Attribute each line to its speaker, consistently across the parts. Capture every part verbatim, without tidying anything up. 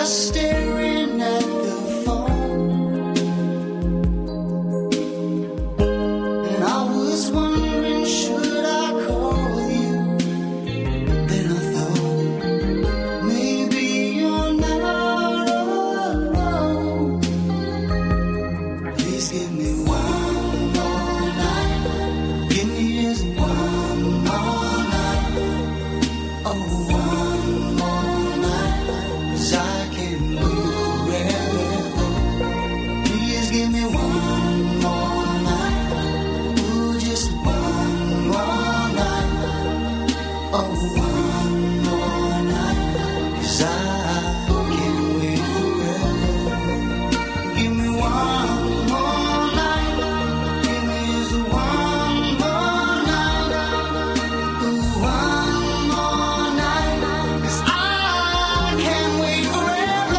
Speaker 1: staring at the phone, and I was wondering, should I call you? Then I thought, maybe you're not alone. Please give me one more night. Give me just one more night. Oh, one more night. 'Cause I can't move forever. Please give me one more night. Ooh, just one more night. Oh, one more night. 'Cause I can't wait forever. Give me one more night. Give me just one more night. Ooh, one more night. 'Cause I can't wait forever.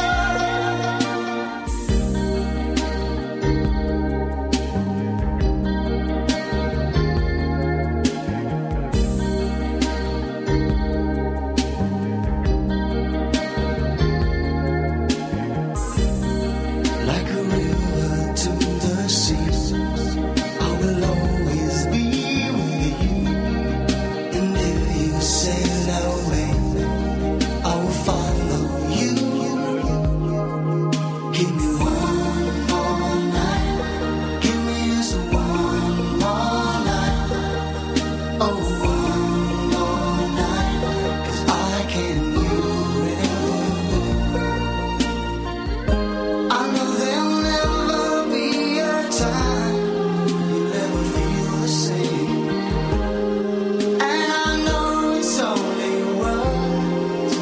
Speaker 1: Like a river to the sea, I will always be with you. And if you sail away, I will follow you. Give me one more night. Give me just one more night. Oh, one more night. 'Cause I can't wait forever. I know there'll never be a time you'll ever feel the same. And I know it's only words,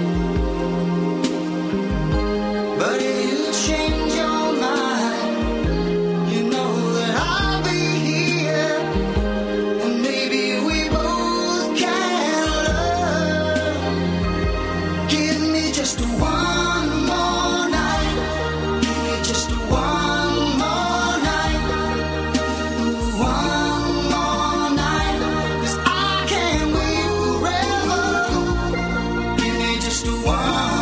Speaker 1: but if you change your mind, you know that I'll be here. And maybe we both can learn. Give me just one more night. Give me just one more night. Ooh, one more night. 'Cause I can't wait forever. Give me just one